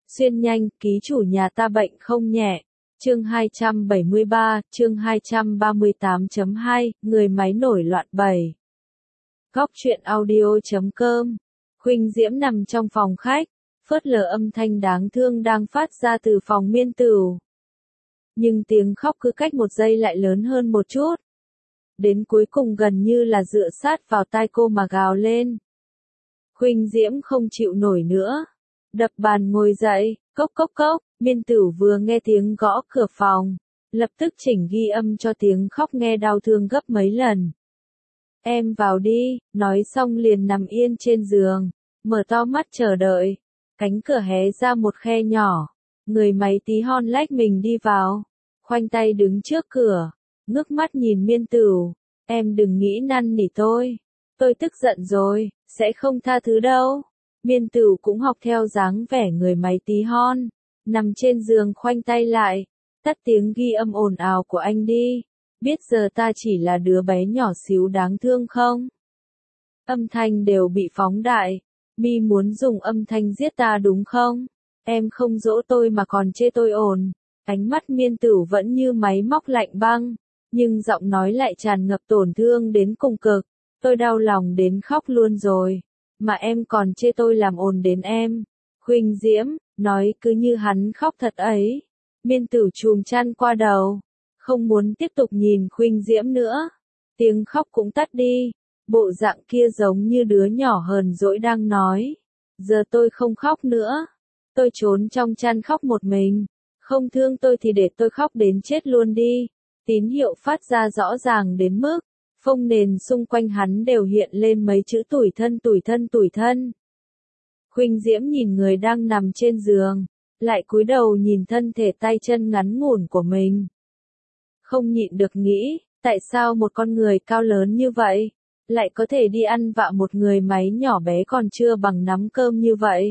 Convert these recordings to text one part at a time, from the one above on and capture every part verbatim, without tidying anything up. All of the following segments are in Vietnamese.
Xuyên nhanh, ký chủ nhà ta bệnh không nhẹ. Chương hai trăm bảy mươi ba, chương hai trăm ba mươi tám chấm hai, người máy nổi loạn bảy. Góc truyện audio chấm com. Khuynh Diễm nằm trong phòng khách, phớt lờ âm thanh đáng thương đang phát ra từ phòng Miên Tửu. Nhưng tiếng khóc cứ cách một giây lại lớn hơn một chút. Đến cuối cùng gần như là dựa sát vào tai cô mà gào lên. Khuynh Diễm không chịu nổi nữa. Đập bàn ngồi dậy, cốc cốc cốc, Miên Tửu vừa nghe tiếng gõ cửa phòng, lập tức chỉnh ghi âm cho tiếng khóc nghe đau thương gấp mấy lần. Em vào đi, nói xong liền nằm yên trên giường, mở to mắt chờ đợi. Cánh cửa hé ra một khe nhỏ, người máy tí hon lách mình đi vào, khoanh tay đứng trước cửa, ngước mắt nhìn Miên Tửu, em đừng nghĩ năn nỉ tôi, tôi tức giận rồi, sẽ không tha thứ đâu. Miên Tửu cũng học theo dáng vẻ người máy tí hon, nằm trên giường khoanh tay lại, tắt tiếng ghi âm ồn ào của anh đi, biết giờ ta chỉ là đứa bé nhỏ xíu đáng thương không? Âm thanh đều bị phóng đại, mi muốn dùng âm thanh giết ta đúng không? Em không dỗ tôi mà còn chê tôi ồn. Ánh mắt Miên Tửu vẫn như máy móc lạnh băng, nhưng giọng nói lại tràn ngập tổn thương đến cùng cực. Tôi đau lòng đến khóc luôn rồi, mà em còn chê tôi làm ồn đến em. Khuynh Diễm, nói cứ như hắn khóc thật ấy. Miên Tửu chùm chăn qua đầu, không muốn tiếp tục nhìn Khuynh Diễm nữa. Tiếng khóc cũng tắt đi, bộ dạng kia giống như đứa nhỏ hờn dỗi đang nói. Giờ tôi không khóc nữa, tôi trốn trong chăn khóc một mình. Không thương tôi thì để tôi khóc đến chết luôn đi. Tín hiệu phát ra rõ ràng đến mức phông nền xung quanh hắn đều hiện lên mấy chữ tủi thân tủi thân tủi thân. Khuynh Diễm nhìn người đang nằm trên giường, lại cúi đầu nhìn thân thể tay chân ngắn ngủn của mình. Không nhịn được nghĩ, tại sao một con người cao lớn như vậy, lại có thể đi ăn vạ một người máy nhỏ bé còn chưa bằng nắm cơm như vậy?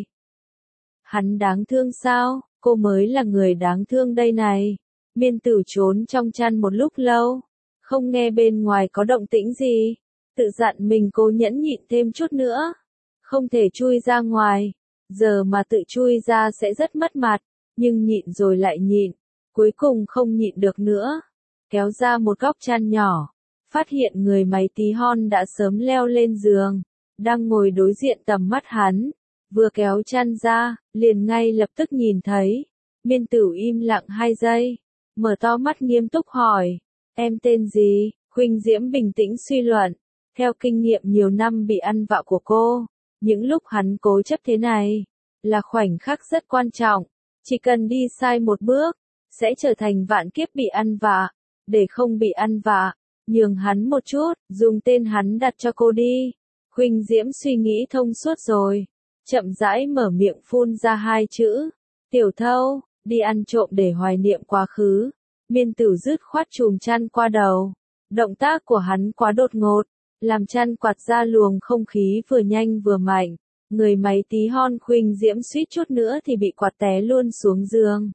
Hắn đáng thương sao? Cô mới là người đáng thương đây này. Miên Tửu trốn trong chăn một lúc lâu, không nghe bên ngoài có động tĩnh gì, tự dặn mình cố nhẫn nhịn thêm chút nữa, không thể chui ra ngoài, giờ mà tự chui ra sẽ rất mất mặt, nhưng nhịn rồi lại nhịn, cuối cùng không nhịn được nữa, kéo ra một góc chăn nhỏ, phát hiện người máy tí hon đã sớm leo lên giường, đang ngồi đối diện tầm mắt hắn, vừa kéo chăn ra, liền ngay lập tức nhìn thấy. Miên Tửu im lặng hai giây, mở to mắt nghiêm túc hỏi, em tên gì? Khuynh Diễm bình tĩnh suy luận, theo kinh nghiệm nhiều năm bị ăn vạ của cô, những lúc hắn cố chấp thế này, là khoảnh khắc rất quan trọng, chỉ cần đi sai một bước, sẽ trở thành vạn kiếp bị ăn vạ, để không bị ăn vạ, nhường hắn một chút, dùng tên hắn đặt cho cô đi. Khuynh Diễm suy nghĩ thông suốt rồi, chậm rãi mở miệng phun ra hai chữ, tiểu thâu, đi ăn trộm để hoài niệm quá khứ. Miên Tửu dứt khoát chùm chăn qua đầu, động tác của hắn quá đột ngột, làm chăn quạt ra luồng không khí vừa nhanh vừa mạnh, người máy tí hon Khuynh Diễm suýt chút nữa thì bị quạt té luôn xuống giường.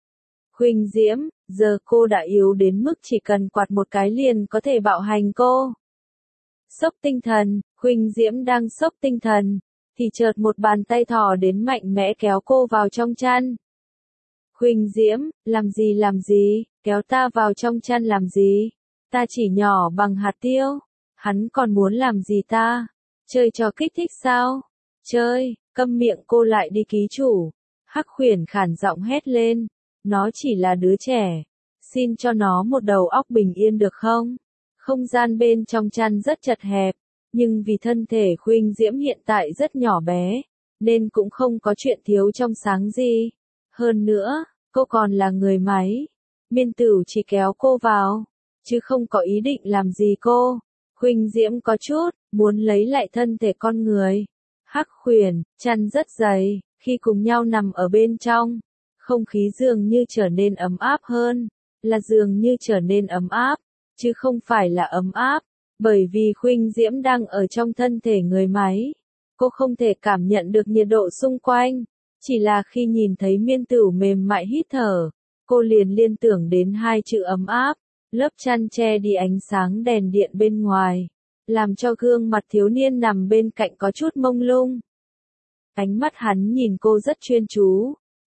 Khuynh Diễm, giờ cô đã yếu đến mức chỉ cần quạt một cái liền có thể bạo hành cô. Sốc tinh thần, Khuynh Diễm đang sốc tinh thần, thì chợt một bàn tay thò đến mạnh mẽ kéo cô vào trong chăn. Khuynh Diễm, làm gì làm gì, kéo ta vào trong chăn làm gì, ta chỉ nhỏ bằng hạt tiêu, hắn còn muốn làm gì ta, chơi trò kích thích sao, chơi, câm miệng cô lại đi ký chủ, Hắc Khuyển khản giọng hét lên, nó chỉ là đứa trẻ, xin cho nó một đầu óc bình yên được không, không gian bên trong chăn rất chật hẹp, nhưng vì thân thể Khuynh Diễm hiện tại rất nhỏ bé, nên cũng không có chuyện thiếu trong sáng gì. Hơn nữa, cô còn là người máy. Miên Tửu chỉ kéo cô vào, chứ không có ý định làm gì cô. Khuynh Diễm có chút, muốn lấy lại thân thể con người. Hắc Khuyển, chăn rất dày, khi cùng nhau nằm ở bên trong, không khí dường như trở nên ấm áp hơn, là dường như trở nên ấm áp, chứ không phải là ấm áp, bởi vì Khuynh Diễm đang ở trong thân thể người máy. Cô không thể cảm nhận được nhiệt độ xung quanh. Chỉ là khi nhìn thấy Miên Tửu mềm mại hít thở, cô liền liên tưởng đến hai chữ ấm áp, lớp chăn che đi ánh sáng đèn điện bên ngoài, làm cho gương mặt thiếu niên nằm bên cạnh có chút mông lung. Ánh mắt hắn nhìn cô rất chuyên chú,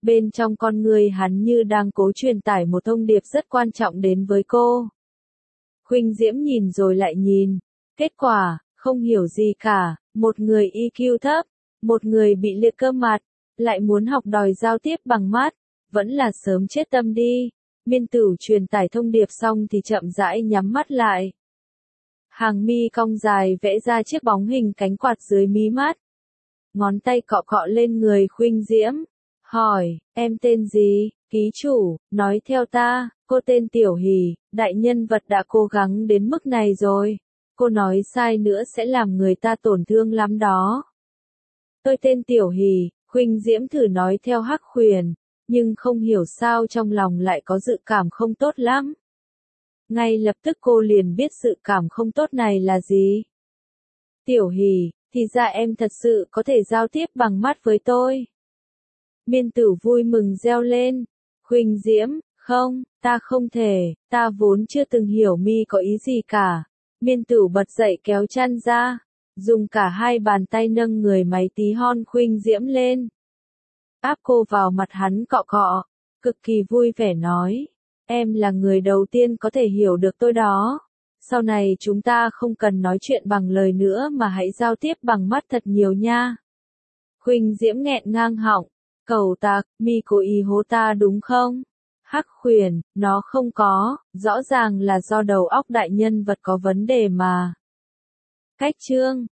Bên trong con người hắn như đang cố truyền tải một thông điệp rất quan trọng đến với cô. Khuynh Diễm nhìn rồi lại nhìn. Kết quả, không hiểu gì cả, một người i kiu thấp, một người bị liệt cơ mặt, lại muốn học đòi giao tiếp bằng mắt, vẫn là sớm chết tâm đi. Miên Tử truyền tải thông điệp xong thì chậm rãi nhắm mắt lại. Hàng mi cong dài vẽ ra chiếc bóng hình cánh quạt dưới mí mắt. Ngón tay cọ cọ lên người Khuynh Diễm. Hỏi, em tên gì? Ký chủ, nói theo ta, cô tên Tiểu Hỷ, đại nhân vật đã cố gắng đến mức này rồi. Cô nói sai nữa sẽ làm người ta tổn thương lắm đó. Tôi tên Tiểu Hỷ, Khuynh Diễm thử nói theo Hắc Huyền, nhưng không hiểu sao trong lòng lại có dự cảm không tốt lắm. Ngay lập tức cô liền biết dự cảm không tốt này là gì. Tiểu Hỷ, thì ra em thật sự có thể giao tiếp bằng mắt với tôi. Miên Tử vui mừng reo lên. Khuynh Diễm, không, ta không thể, ta vốn chưa từng hiểu mi có ý gì cả. Miên Tử bật dậy kéo chăn ra, dùng cả hai bàn tay nâng người máy tí hon Khuynh Diễm lên. Áp cô vào mặt hắn cọ cọ, cực kỳ vui vẻ nói. Em là người đầu tiên có thể hiểu được tôi đó. Sau này chúng ta không cần nói chuyện bằng lời nữa mà hãy giao tiếp bằng mắt thật nhiều nha. Khuynh Diễm nghẹn ngang họng. Cầu tặc, mi cố ý hố ta đúng không? Hắc Huyền, nó không có, rõ ràng là do đầu óc đại nhân vật có vấn đề mà. Cách chương